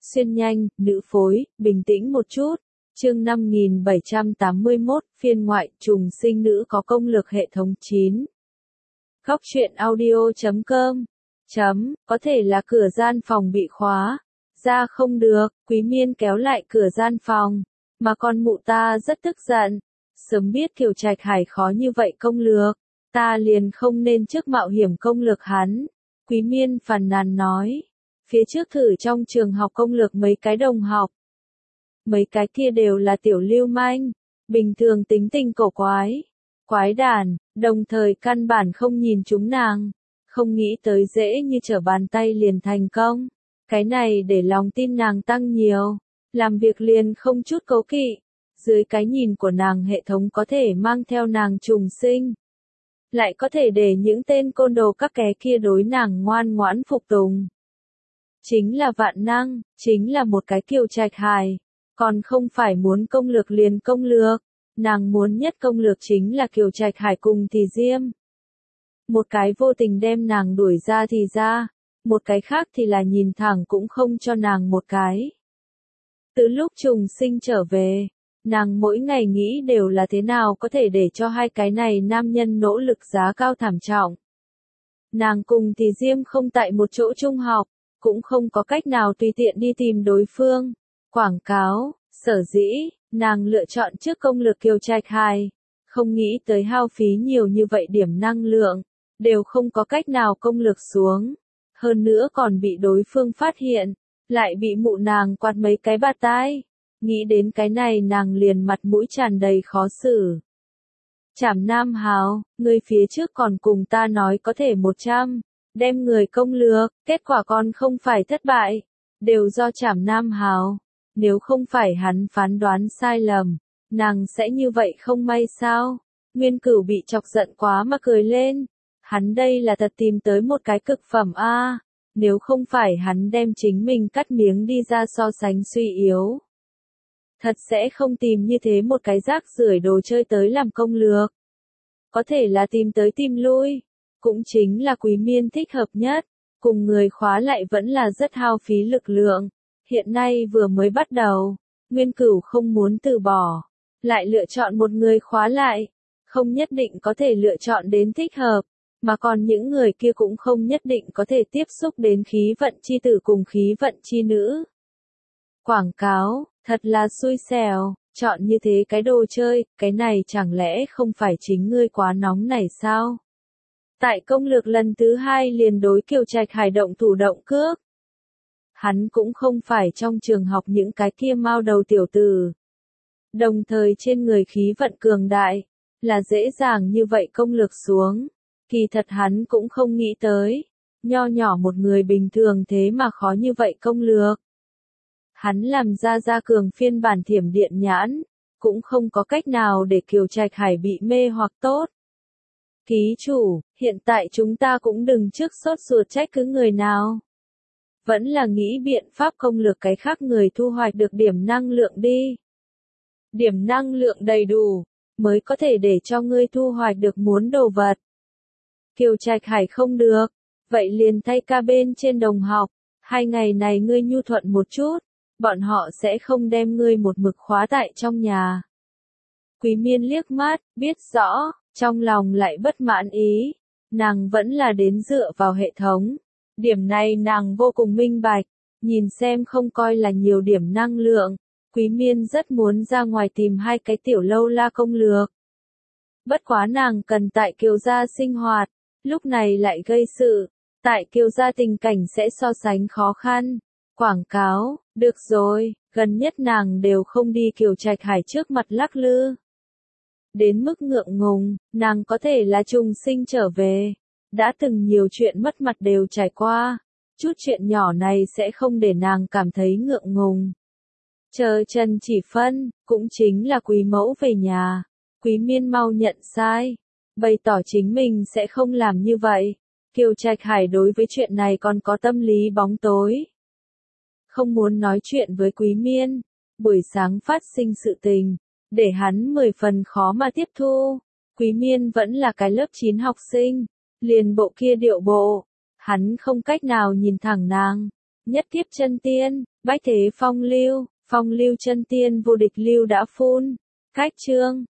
xuyên nhanh, nữ phối, bình tĩnh một chút. Chương 5781, phiên ngoại, trùng sinh nữ có công lực hệ thống 9. Góc truyện audio.com. Có thể là cửa gian phòng bị khóa. Ra không được, Quý Miên kéo lại cửa gian phòng. Mà con mụ ta rất tức giận. Sớm biết Kiều Trạch Hải khó như vậy công lược, ta liền không nên trước mạo hiểm công lược hắn. Quý Miên phàn nàn nói. Phía trước thử trong trường học công lược mấy cái đồng học. Mấy cái kia đều là tiểu lưu manh, bình thường tính tình cổ quái, quái đản, đồng thời căn bản không nhìn chúng nàng, không nghĩ tới dễ như trở bàn tay liền thành công. Cái này để lòng tin nàng tăng nhiều, làm việc liền không chút cố kỵ. Dưới cái nhìn của nàng hệ thống có thể mang theo nàng trùng sinh, lại có thể để những tên côn đồ các ké kia đối nàng ngoan ngoãn phục tùng. Chính là vạn năng, chính là một cái Kiều Trạch Hải. Còn không phải muốn công lược liền công lược, nàng muốn nhất công lược chính là Kiều Trạch Hải cùng Thì Diêm. Một cái vô tình đem nàng đuổi ra thì ra, một cái khác thì là nhìn thẳng cũng không cho nàng một cái. Từ lúc trùng sinh trở về, nàng mỗi ngày nghĩ đều là thế nào có thể để cho hai cái này nam nhân nỗ lực giá cao thảm trọng. Nàng cùng Thì Diêm không tại một chỗ trung học, cũng không có cách nào tùy tiện đi tìm đối phương. Quảng cáo, sở dĩ, nàng lựa chọn trước công lược Kiều Trạch Hải, không nghĩ tới hao phí nhiều như vậy điểm năng lượng, đều không có cách nào công lược xuống. Hơn nữa còn bị đối phương phát hiện, lại bị mụ nàng quạt mấy cái bạt tai. Nghĩ đến cái này nàng liền mặt mũi tràn đầy khó xử. Trảm Nam Hào, người phía trước còn cùng ta nói có thể 100, đem người công lược, kết quả còn không phải thất bại, đều do Trảm Nam Hào. Nếu không phải hắn phán đoán sai lầm, nàng sẽ như vậy không may sao? Nguyên Cửu bị chọc giận quá mà cười lên. Hắn đây là thật tìm tới một cái cực phẩm a. Nếu không phải hắn đem chính mình cắt miếng đi ra so sánh suy yếu, thật sẽ không tìm như thế một cái rác rưởi đồ chơi tới làm công lược. Có thể là tìm tới tìm lui, cũng chính là Quý Miên thích hợp nhất, cùng người khóa lại vẫn là rất hao phí lực lượng. Hiện nay vừa mới bắt đầu, Nguyên Cửu không muốn từ bỏ, lại lựa chọn một người khóa lại, không nhất định có thể lựa chọn đến thích hợp, mà còn những người kia cũng không nhất định có thể tiếp xúc đến khí vận chi tử cùng khí vận chi nữ. Quảng cáo, thật là xui xẻo, chọn như thế cái đồ chơi, cái này chẳng lẽ không phải chính ngươi quá nóng này sao? Tại công lược lần thứ 2 liền đối Kiều Trạch Hải động thủ động cước. Hắn cũng không phải trong trường học những cái kia mao đầu tiểu tử. Đồng thời trên người khí vận cường đại, là dễ dàng như vậy công lược xuống. Kỳ thật hắn cũng không nghĩ tới, nho nhỏ một người bình thường thế mà khó như vậy công lược. Hắn làm ra cường phiên bản Thiểm Điện Nhãn, cũng không có cách nào để Kiều Trạch Hải bị mê hoặc tốt. Ký chủ, hiện tại chúng ta cũng đừng trước sốt ruột trách cứ người nào. Vẫn là nghĩ biện pháp công lược cái khác người thu hoạch được điểm năng lượng đi. Điểm năng lượng đầy đủ, mới có thể để cho ngươi thu hoạch được muốn đồ vật. Kiều Trạch Hải không được, vậy liền thay ca bên trên đồng học, 2 ngày này ngươi nhu thuận một chút, bọn họ sẽ không đem ngươi một mực khóa tại trong nhà. Quý Miên liếc mắt, biết rõ, trong lòng lại bất mãn ý, nàng vẫn là đến dựa vào hệ thống. Điểm này nàng vô cùng minh bạch, nhìn xem không coi là nhiều điểm năng lượng, Quý Miên rất muốn ra ngoài tìm 2 cái tiểu lâu la công lược. Bất quá nàng cần tại Kiều gia sinh hoạt, lúc này lại gây sự, tại Kiều gia tình cảnh sẽ so sánh khó khăn. Quảng cáo, được rồi, gần nhất nàng đều không đi Kiều Trạch Hải trước mặt lắc lư. Đến mức ngượng ngùng, nàng có thể là trùng sinh trở về. Đã từng nhiều chuyện mất mặt đều trải qua, chút chuyện nhỏ này sẽ không để nàng cảm thấy ngượng ngùng. Chờ Trần Chỉ Phân, cũng chính là Quý mẫu về nhà, Quý Miên mau nhận sai, bày tỏ chính mình sẽ không làm như vậy. Kiều Trạch Hải đối với chuyện này còn có tâm lý bóng tối. Không muốn nói chuyện với Quý Miên, buổi sáng phát sinh sự tình, để hắn 10 phần khó mà tiếp thu. Quý Miên vẫn là cái lớp 9 học sinh. Liền bộ kia điệu bộ, hắn không cách nào nhìn thẳng nàng, Nhất kiếp chân tiên, bách thế phong lưu chân tiên vô địch lưu đã phun. Khách chương.